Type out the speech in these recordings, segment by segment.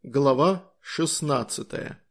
Глава 16.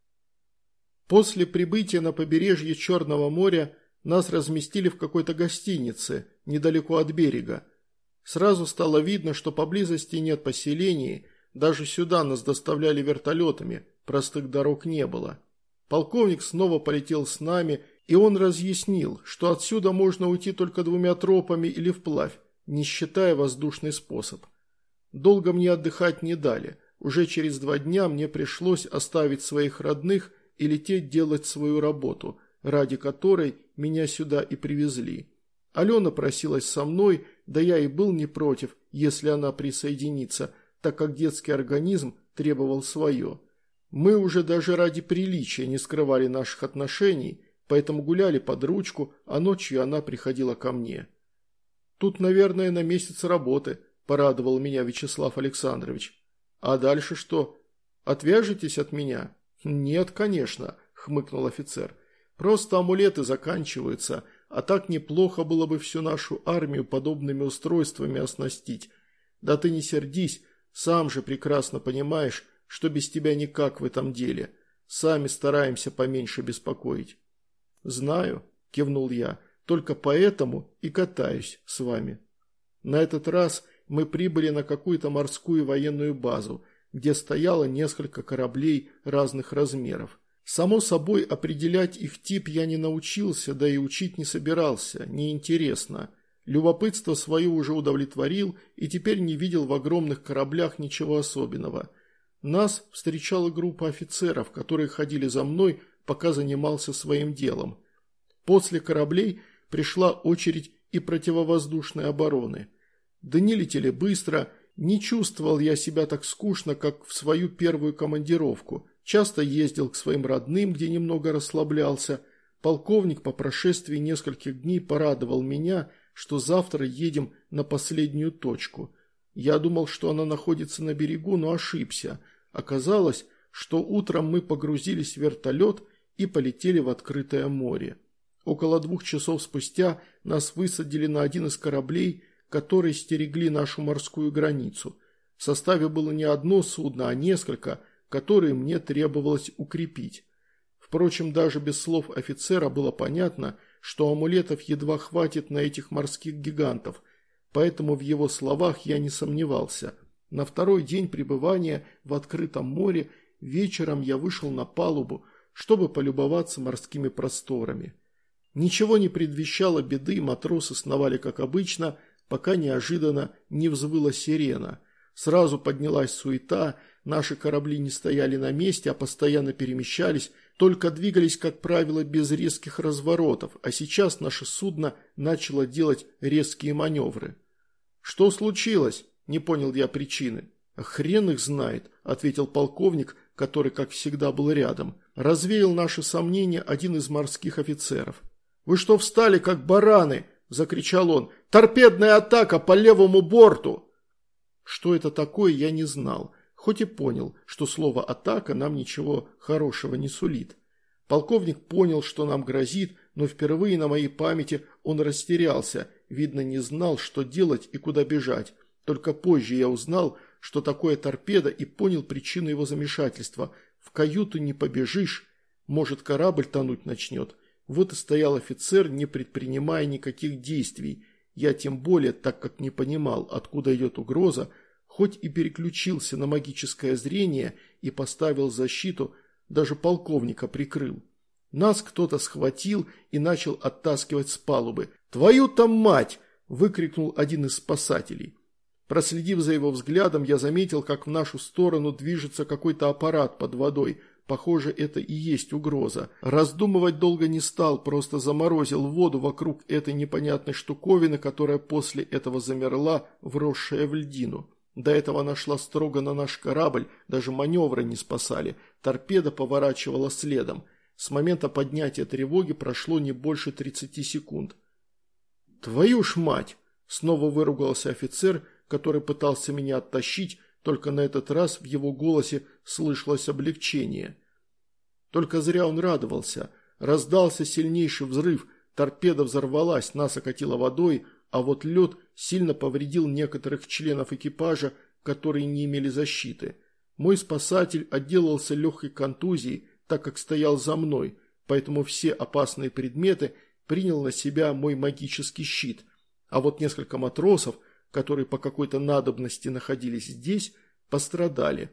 После прибытия на побережье Черного моря нас разместили в какой-то гостинице, недалеко от берега. Сразу стало видно, что поблизости нет поселений, даже сюда нас доставляли вертолетами, простых дорог не было. Полковник снова полетел с нами, и он разъяснил, что отсюда можно уйти только двумя тропами или вплавь, не считая воздушный способ. Долго мне отдыхать не дали. Уже через 2 дня мне пришлось оставить своих родных и лететь делать свою работу, ради которой меня сюда и привезли. Алена просилась со мной, да я и был не против, если она присоединится, так как детский организм требовал свое. Мы уже даже ради приличия не скрывали наших отношений, поэтому гуляли под ручку, а ночью она приходила ко мне. «Тут, наверное, на месяц работы», – порадовал меня Вячеслав Александрович. «А дальше что? Отвяжетесь от меня?» «Нет, конечно», – хмыкнул офицер. «Просто амулеты заканчиваются, а так неплохо было бы всю нашу армию подобными устройствами оснастить. Да ты не сердись, сам же прекрасно понимаешь, что без тебя никак в этом деле. Сами стараемся поменьше беспокоить». «Знаю», – кивнул я, – «только поэтому и катаюсь с вами». На этот раз мы прибыли на какую-то морскую военную базу, где стояло несколько кораблей разных размеров. Само собой, определять их тип я не научился, да и учить не собирался, неинтересно. Любопытство свое уже удовлетворил и теперь не видел в огромных кораблях ничего особенного. Нас встречала группа офицеров, которые ходили за мной, пока занимался своим делом. После кораблей пришла очередь и противовоздушной обороны. Дни летели быстро, не чувствовал я себя так скучно, как в свою первую командировку. Часто ездил к своим родным, где немного расслаблялся. Полковник по прошествии нескольких дней порадовал меня, что завтра едем на последнюю точку. Я думал, что она находится на берегу, но ошибся. Оказалось, что утром мы погрузились в вертолет и полетели в открытое море. Около 2 часов спустя нас высадили на один из кораблей, которые стерегли нашу морскую границу. В составе было не одно судно, а несколько, которые мне требовалось укрепить. Впрочем, даже без слов офицера было понятно, что амулетов едва хватит на этих морских гигантов, поэтому в его словах я не сомневался. На второй день пребывания в открытом море вечером я вышел на палубу, чтобы полюбоваться морскими просторами. Ничего не предвещало беды, матросы сновали как обычно, пока неожиданно не взвыла сирена. Сразу поднялась суета, наши корабли не стояли на месте, а постоянно перемещались, только двигались, как правило, без резких разворотов, а сейчас наше судно начало делать резкие маневры. «Что случилось?» – не понял я причины. «Хрен их знает», – ответил полковник, который, как всегда, был рядом. Развеял наши сомнения один из морских офицеров. «Вы что встали, как бараны?» – закричал он. «Торпедная атака по левому борту!» Что это такое, я не знал, хоть и понял, что слово «атака» нам ничего хорошего не сулит. Полковник понял, что нам грозит, но впервые на моей памяти он растерялся, видно, не знал, что делать и куда бежать. Только позже я узнал, что такое торпеда, и понял причину его замешательства. В каюту не побежишь, может, корабль тонуть начнет. Вот и стоял офицер, не предпринимая никаких действий. Я тем более, так как не понимал, откуда идет угроза, хоть и переключился на магическое зрение и поставил защиту, даже полковника прикрыл. Нас кто-то схватил и начал оттаскивать с палубы. «Твою-то мать!» – выкрикнул один из спасателей. Проследив за его взглядом, я заметил, как в нашу сторону движется какой-то аппарат под водой. Похоже, это и есть угроза. Раздумывать долго не стал, просто заморозил воду вокруг этой непонятной штуковины, которая после этого замерла, вросшая в льдину. До этого она шла строго на наш корабль, даже маневры не спасали. Торпеда поворачивала следом. С момента поднятия тревоги прошло не больше 30 секунд. «Твою ж мать!» – снова выругался офицер, который пытался меня оттащить, только на этот раз в его голосе слышалось облегчение. Только зря он радовался. Раздался сильнейший взрыв, торпеда взорвалась, нас окатило водой, а вот лед сильно повредил некоторых членов экипажа, которые не имели защиты. Мой спасатель отделался легкой контузией, так как стоял за мной, поэтому все опасные предметы принял на себя мой магический щит. А вот несколько матросов, которые по какой-то надобности находились здесь, пострадали.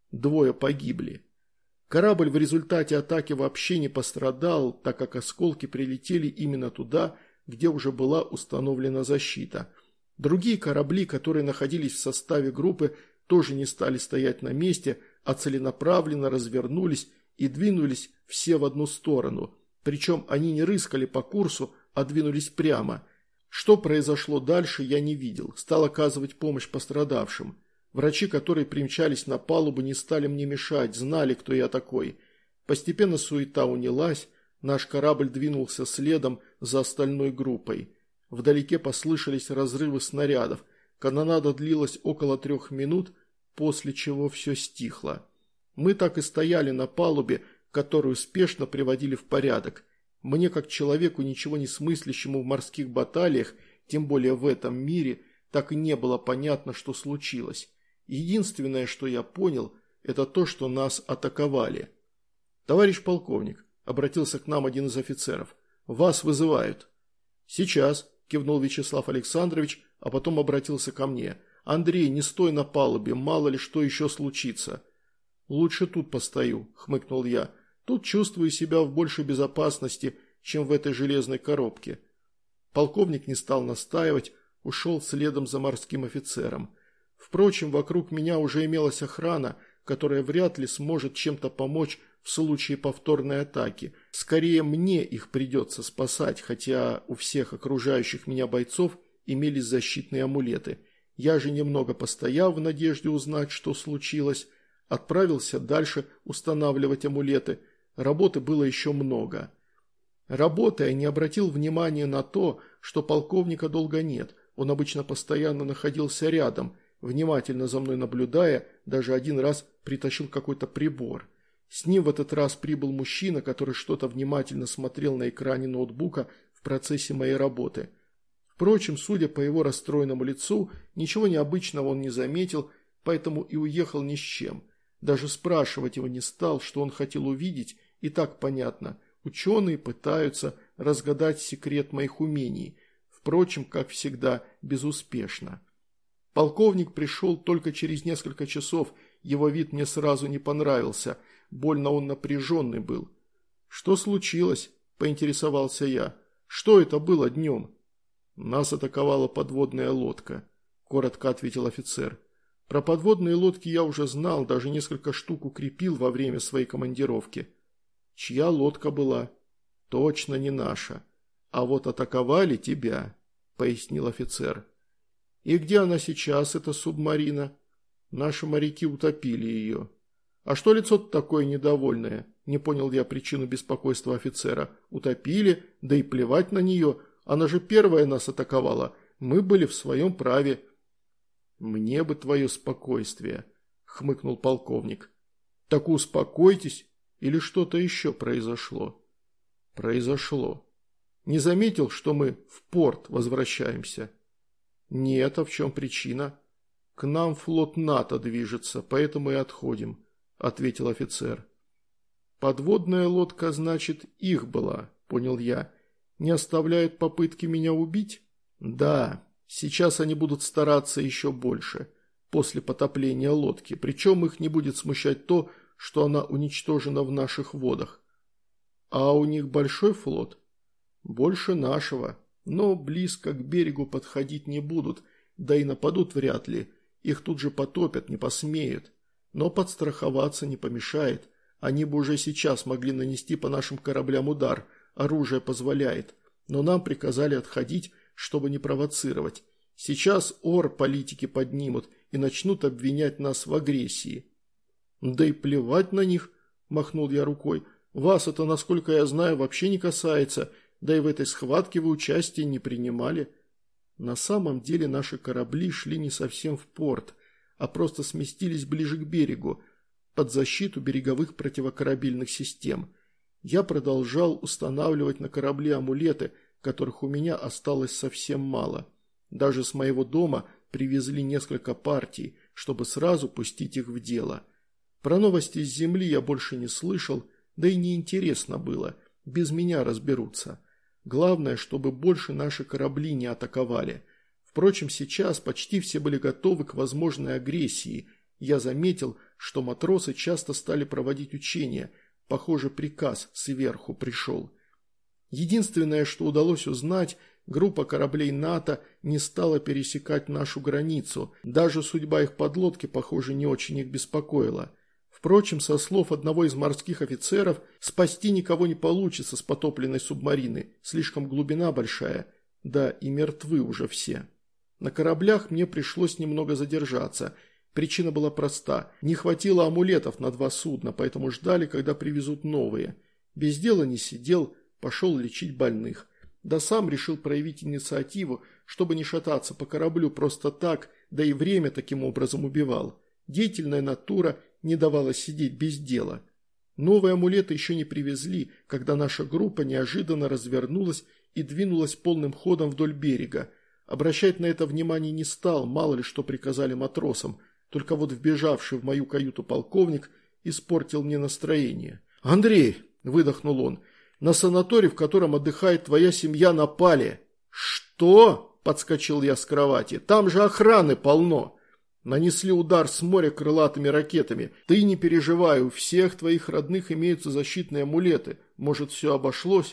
2 погибли. Корабль в результате атаки вообще не пострадал, так как осколки прилетели именно туда, где уже была установлена защита. Другие корабли, которые находились в составе группы, тоже не стали стоять на месте, а целенаправленно развернулись и двинулись все в одну сторону. Причем они не рыскали по курсу, а двинулись прямо. Что произошло дальше, я не видел. Стал оказывать помощь пострадавшим. Врачи, которые примчались на палубу, не стали мне мешать, знали, кто я такой. Постепенно суета унялась, наш корабль двинулся следом за остальной группой. Вдалеке послышались разрывы снарядов. Канонада длилась около 3 минут, после чего все стихло. Мы так и стояли на палубе, которую спешно приводили в порядок. Мне, как человеку, ничего не смыслящему в морских баталиях, тем более в этом мире, так и не было понятно, что случилось. Единственное, что я понял, это то, что нас атаковали. «Товарищ полковник», – обратился к нам один из офицеров, – «вас вызывают». «Сейчас», – кивнул Вячеслав Александрович, а потом обратился ко мне. «Андрей, не стой на палубе, мало ли что еще случится». «Лучше тут постою», – хмыкнул я. «Тут чувствую себя в большей безопасности, чем в этой железной коробке». Полковник не стал настаивать, ушел следом за морским офицером. Впрочем, вокруг меня уже имелась охрана, которая вряд ли сможет чем-то помочь в случае повторной атаки. Скорее, мне их придется спасать, хотя у всех окружающих меня бойцов имелись защитные амулеты. Я же, немного постояв в надежде узнать, что случилось, отправился дальше устанавливать амулеты. Работы было еще много. Работая, не обратил внимания на то, что полковника долго нет. Он обычно постоянно находился рядом, внимательно за мной наблюдая, даже один раз притащил какой-то прибор. С ним в этот раз прибыл мужчина, который что-то внимательно смотрел на экране ноутбука в процессе моей работы. Впрочем, судя по его расстроенному лицу, ничего необычного он не заметил, поэтому и уехал ни с чем. Даже спрашивать его не стал, что он хотел увидеть, и так понятно. Ученые пытаются разгадать секрет моих умений. Впрочем, как всегда, безуспешно. Полковник пришел только через несколько часов, его вид мне сразу не понравился, больно он напряженный был. «Что случилось?» – поинтересовался я. «Что это было днем?» «Нас атаковала подводная лодка», – коротко ответил офицер. «Про подводные лодки я уже знал, даже несколько штук укрепил во время своей командировки». «Чья лодка была?» «Точно не наша. А вот атаковали тебя», – пояснил офицер. «И где она сейчас, эта субмарина?» «Наши моряки утопили ее». «А что лицо-то такое недовольное?» Не понял я причину беспокойства офицера. «Утопили, да и плевать на нее. Она же первая нас атаковала. Мы были в своем праве». «Мне бы твое спокойствие», – хмыкнул полковник. «Так успокойтесь, или что-то еще произошло?» «Произошло. Не заметил, что мы в порт возвращаемся?» «Нет, а в чем причина?» «К нам флот НАТО движется, поэтому и отходим», – ответил офицер. «Подводная лодка, значит, их была», – понял я. «Не оставляют попытки меня убить?» «Да, сейчас они будут стараться еще больше, после потопления лодки, причем их не будет смущать то, что она уничтожена в наших водах». «А у них большой флот?» «Больше нашего. Но близко к берегу подходить не будут, да и нападут вряд ли. Их тут же потопят, не посмеют. Но подстраховаться не помешает. Они бы уже сейчас могли нанести по нашим кораблям удар, оружие позволяет. Но нам приказали отходить, чтобы не провоцировать. Сейчас политики поднимут и начнут обвинять нас в агрессии». «Да и плевать на них», – махнул я рукой. «Вас это, насколько я знаю, вообще не касается». Да и в этой схватке вы участия не принимали. На самом деле наши корабли шли не совсем в порт, а просто сместились ближе к берегу, под защиту береговых противокорабельных систем. Я продолжал устанавливать на корабли амулеты, которых у меня осталось совсем мало. Даже с моего дома привезли несколько партий, чтобы сразу пустить их в дело. Про новости с земли я больше не слышал, да и неинтересно было, без меня разберутся. Главное, чтобы больше наши корабли не атаковали. Впрочем, сейчас почти все были готовы к возможной агрессии. Я заметил, что матросы часто стали проводить учения. Похоже, приказ сверху пришел. Единственное, что удалось узнать, группа кораблей НАТО не стала пересекать нашу границу. Даже судьба их подлодки, похоже, не очень их беспокоила. Впрочем, со слов одного из морских офицеров, спасти никого не получится с потопленной субмарины. Слишком глубина большая, да и мертвы уже все. На кораблях мне пришлось немного задержаться. Причина была проста. Не хватило амулетов на 2 судна, поэтому ждали, когда привезут новые. Без дела не сидел, пошел лечить больных. Да сам решил проявить инициативу, чтобы не шататься по кораблю просто так, да и время таким образом убивал. Деятельная натура не давала сидеть без дела. Новые амулеты еще не привезли, когда наша группа неожиданно развернулась и двинулась полным ходом вдоль берега. Обращать на это внимание не стал, мало ли что приказали матросам, только вот вбежавший в мою каюту полковник испортил мне настроение. «Андрей!» – выдохнул он. «На санаторий, в котором отдыхает твоя семья, напали». «Что?» – подскочил я с кровати. «Там же охраны полно». «Нанесли удар с моря крылатыми ракетами. Ты не переживай, у всех твоих родных имеются защитные амулеты. Может, все обошлось?»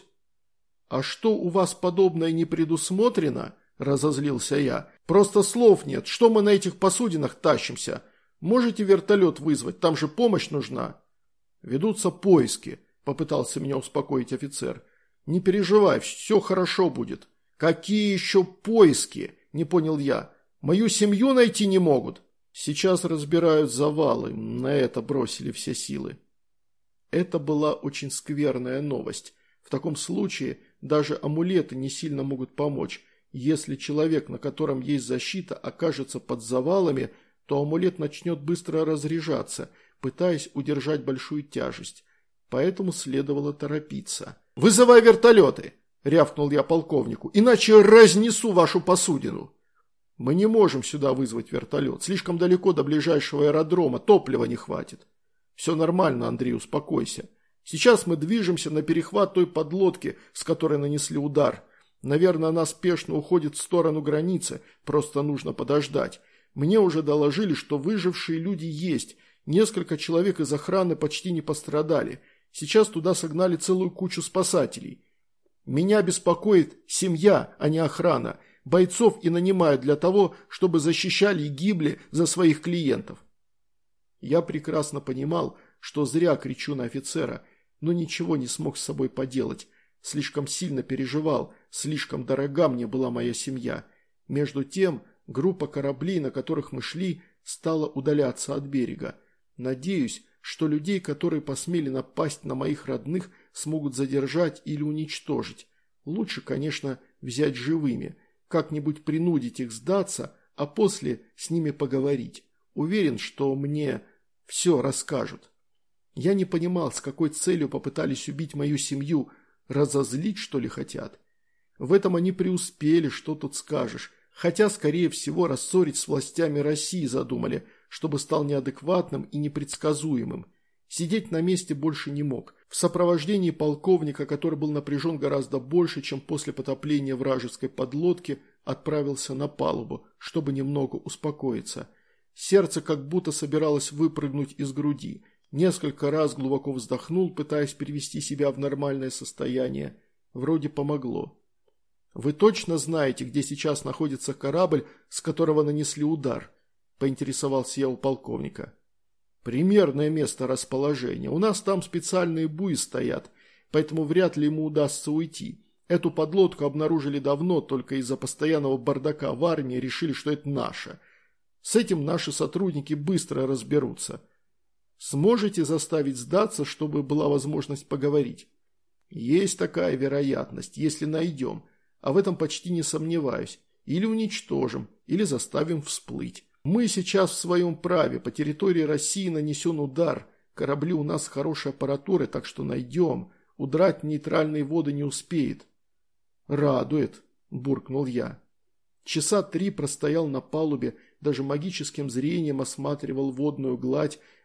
«А что, у вас подобное не предусмотрено?» – разозлился я. «Просто слов нет. Что мы на этих посудинах тащимся? Можете вертолет вызвать? Там же помощь нужна». «Ведутся поиски», – попытался меня успокоить офицер. «Не переживай, все хорошо будет». «Какие еще поиски?» – не понял я. «Мою семью найти не могут». «Сейчас разбирают завалы. На это бросили все силы». Это была очень скверная новость. В таком случае даже амулеты не сильно могут помочь. Если человек, на котором есть защита, окажется под завалами, то амулет начнет быстро разряжаться, пытаясь удержать большую тяжесть. Поэтому следовало торопиться. «Вызывай вертолеты!» – рявкнул я полковнику. «Иначе разнесу вашу посудину!» «Мы не можем сюда вызвать вертолет. Слишком далеко до ближайшего аэродрома, топлива не хватит». «Все нормально, Андрей, успокойся. Сейчас мы движемся на перехват той подлодки, с которой нанесли удар. Наверное, она спешно уходит в сторону границы, просто нужно подождать. Мне уже доложили, что выжившие люди есть. Несколько человек из охраны почти не пострадали. Сейчас туда согнали целую кучу спасателей. Меня беспокоит семья, а не охрана. Бойцов и нанимают для того, чтобы защищали и гибли за своих клиентов». Я прекрасно понимал, что зря кричу на офицера, но ничего не смог с собой поделать. Слишком сильно переживал, слишком дорога мне была моя семья. Между тем, группа кораблей, на которых мы шли, стала удаляться от берега. Надеюсь, что людей, которые посмели напасть на моих родных, смогут задержать или уничтожить. Лучше, конечно, взять живыми, как-нибудь принудить их сдаться, а после с ними поговорить. Уверен, что мне все расскажут. Я не понимал, с какой целью попытались убить мою семью. Разозлить, что ли, хотят? В этом они преуспели, что тут скажешь. Хотя, скорее всего, рассорить с властями России задумали, чтобы стал неадекватным и непредсказуемым. Сидеть на месте больше не мог. В сопровождении полковника, который был напряжен гораздо больше, чем после потопления вражеской подлодки, отправился на палубу, чтобы немного успокоиться. Сердце как будто собиралось выпрыгнуть из груди. Несколько раз глубоко вздохнул, пытаясь перевести себя в нормальное состояние. Вроде помогло. «Вы точно знаете, где сейчас находится корабль, с которого нанесли удар?» – поинтересовался я у полковника. «Примерное место расположения. У нас там специальные буи стоят, поэтому вряд ли ему удастся уйти. Эту подлодку обнаружили давно, только из-за постоянного бардака в армии решили, что это наша. С этим наши сотрудники быстро разберутся. Сможете заставить сдаться, чтобы была возможность поговорить?» «Есть такая вероятность, если найдем, а в этом почти не сомневаюсь. Или уничтожим, или заставим всплыть. Мы сейчас в своем праве, по территории России нанесен удар, корабли у нас с хорошей аппаратурой, так что найдем, удрать в нейтральные воды не успеет». «Радует», – буркнул я. Часа 3 простоял на палубе, даже магическим зрением осматривал водную гладь,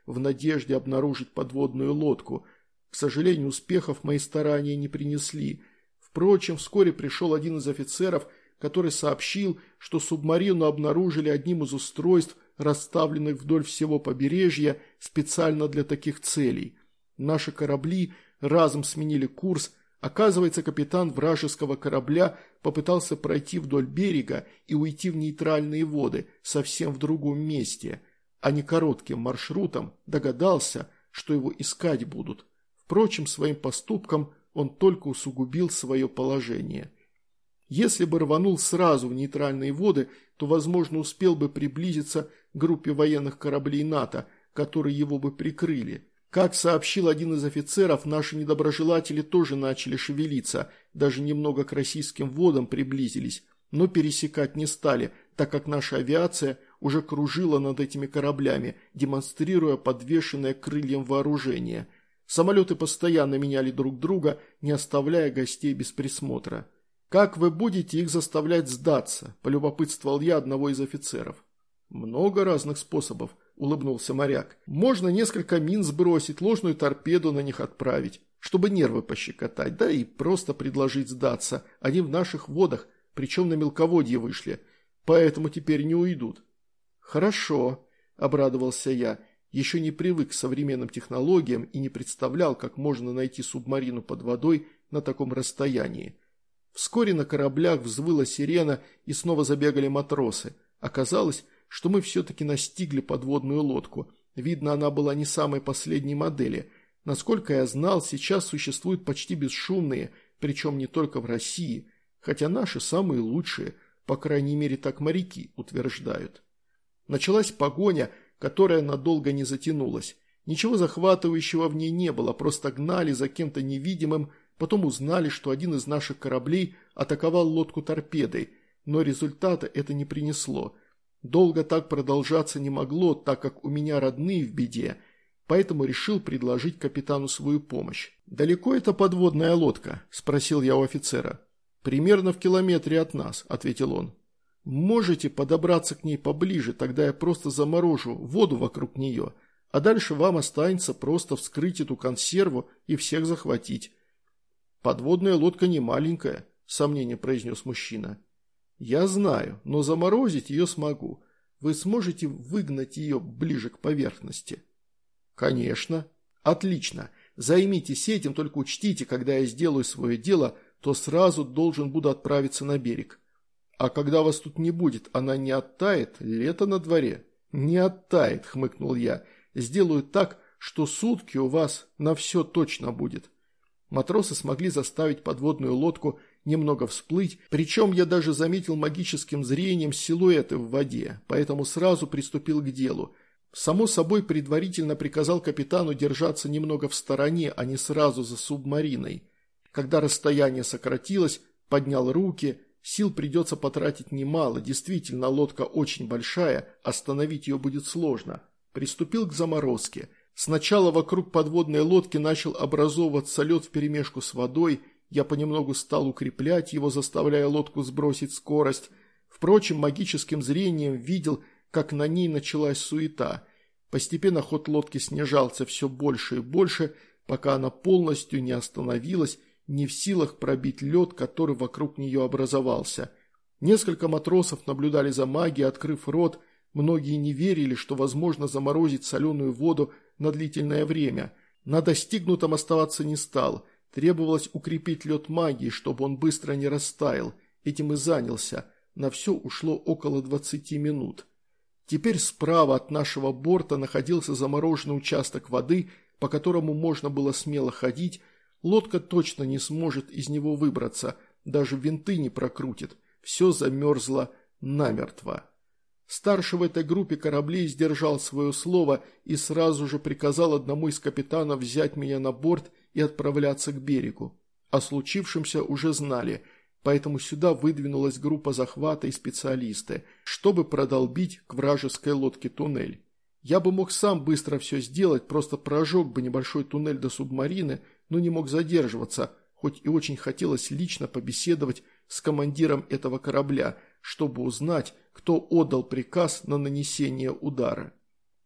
в надежде обнаружить подводную лодку. К сожалению, успехов мои старания не принесли. Впрочем, вскоре пришел один из офицеров, который сообщил, что субмарину обнаружили одним из устройств, расставленных вдоль всего побережья специально для таких целей. Наши корабли разом сменили курс. Оказывается, капитан вражеского корабля попытался пройти вдоль берега и уйти в нейтральные воды, совсем в другом месте, а не коротким маршрутом, догадался, что его искать будут. Впрочем, своим поступком он только усугубил свое положение. Если бы рванул сразу в нейтральные воды, то, возможно, успел бы приблизиться к группе военных кораблей НАТО, которые его бы прикрыли. Как сообщил один из офицеров, наши недоброжелатели тоже начали шевелиться, даже немного к российским водам приблизились, но пересекать не стали, так как наша авиация уже кружила над этими кораблями, демонстрируя подвешенное к крыльям вооружение. Самолеты постоянно меняли друг друга, не оставляя гостей без присмотра. «Как вы будете их заставлять сдаться?» – полюбопытствовал я одного из офицеров. «Много разных способов», – улыбнулся моряк. «Можно несколько мин сбросить, ложную торпеду на них отправить, чтобы нервы пощекотать, да и просто предложить сдаться. Они в наших водах, причем на мелководье вышли, поэтому теперь не уйдут». «Хорошо», – обрадовался я. Еще не привык к современным технологиям и не представлял, как можно найти субмарину под водой на таком расстоянии. Вскоре на кораблях взвыла сирена и снова забегали матросы. Оказалось, что мы все-таки настигли подводную лодку. Видно, она была не самой последней модели. Насколько я знал, сейчас существуют почти бесшумные, причем не только в России, хотя наши самые лучшие, по крайней мере так моряки утверждают. Началась погоня, которая надолго не затянулась. Ничего захватывающего в ней не было, просто гнали за кем-то невидимым. Потом узнали, что один из наших кораблей атаковал лодку торпедой, но результата это не принесло. Долго так продолжаться не могло, так как у меня родные в беде, поэтому решил предложить капитану свою помощь. «Далеко эта подводная лодка?» – спросил я у офицера. «Примерно в километре от нас», – ответил он. «Можете подобраться к ней поближе, тогда я просто заморожу воду вокруг нее, а дальше вам останется просто вскрыть эту консерву и всех захватить». «Подводная лодка не маленькая», – с сомнением произнес мужчина. «Я знаю, но заморозить ее смогу. Вы сможете выгнать ее ближе к поверхности?» «Конечно». «Отлично. Займитесь этим, только учтите, когда я сделаю свое дело, то сразу должен буду отправиться на берег. А когда вас тут не будет, она не оттает, лето на дворе». «Не оттает», – хмыкнул я. «Сделаю так, что сутки у вас на все точно будет». Матросы смогли заставить подводную лодку немного всплыть, причем я даже заметил магическим зрением силуэты в воде, поэтому сразу приступил к делу. Само собой, предварительно приказал капитану держаться немного в стороне, а не сразу за субмариной. Когда расстояние сократилось, поднял руки, сил придется потратить немало, действительно лодка очень большая, остановить ее будет сложно. Приступил к заморозке. Сначала вокруг подводной лодки начал образовываться лед вперемешку с водой, я понемногу стал укреплять его, заставляя лодку сбросить скорость. Впрочем, магическим зрением видел, как на ней началась суета. Постепенно ход лодки снижался все больше и больше, пока она полностью не остановилась, не в силах пробить лед, который вокруг нее образовался. Несколько матросов наблюдали за магией, открыв рот. Многие не верили, что возможно заморозить соленую воду на длительное время. На достигнутом оставаться не стал. Требовалось укрепить лед магии, чтобы он быстро не растаял. Этим и занялся. На все ушло около 20 минут. Теперь справа от нашего борта находился замороженный участок воды, по которому можно было смело ходить. Лодка точно не сможет из него выбраться, даже винты не прокрутит. Все замерзло намертво. Старший в этой группе кораблей сдержал свое слово и сразу же приказал одному из капитанов взять меня на борт и отправляться к берегу. О случившемся уже знали, поэтому сюда выдвинулась группа захвата и специалисты, чтобы продолбить к вражеской лодке туннель. Я бы мог сам быстро все сделать, просто прожег бы небольшой туннель до субмарины, но не мог задерживаться, хоть и очень хотелось лично побеседовать с командиром этого корабля, чтобы узнать, кто отдал приказ на нанесение удара.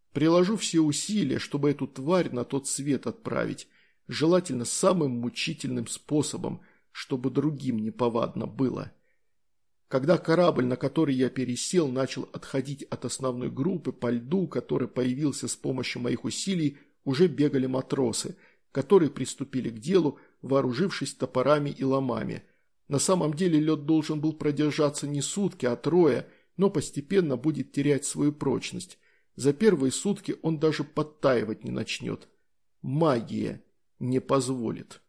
Приложу все усилия, чтобы эту тварь на тот свет отправить, желательно самым мучительным способом, чтобы другим неповадно было. Когда корабль, на который я пересел, начал отходить от основной группы по льду, который появился с помощью моих усилий, уже бегали матросы, которые приступили к делу, вооружившись топорами и ломами. На самом деле лед должен был продержаться не сутки, а трое, но постепенно будет терять свою прочность. За первые сутки он даже подтаивать не начнет. Магия не позволит.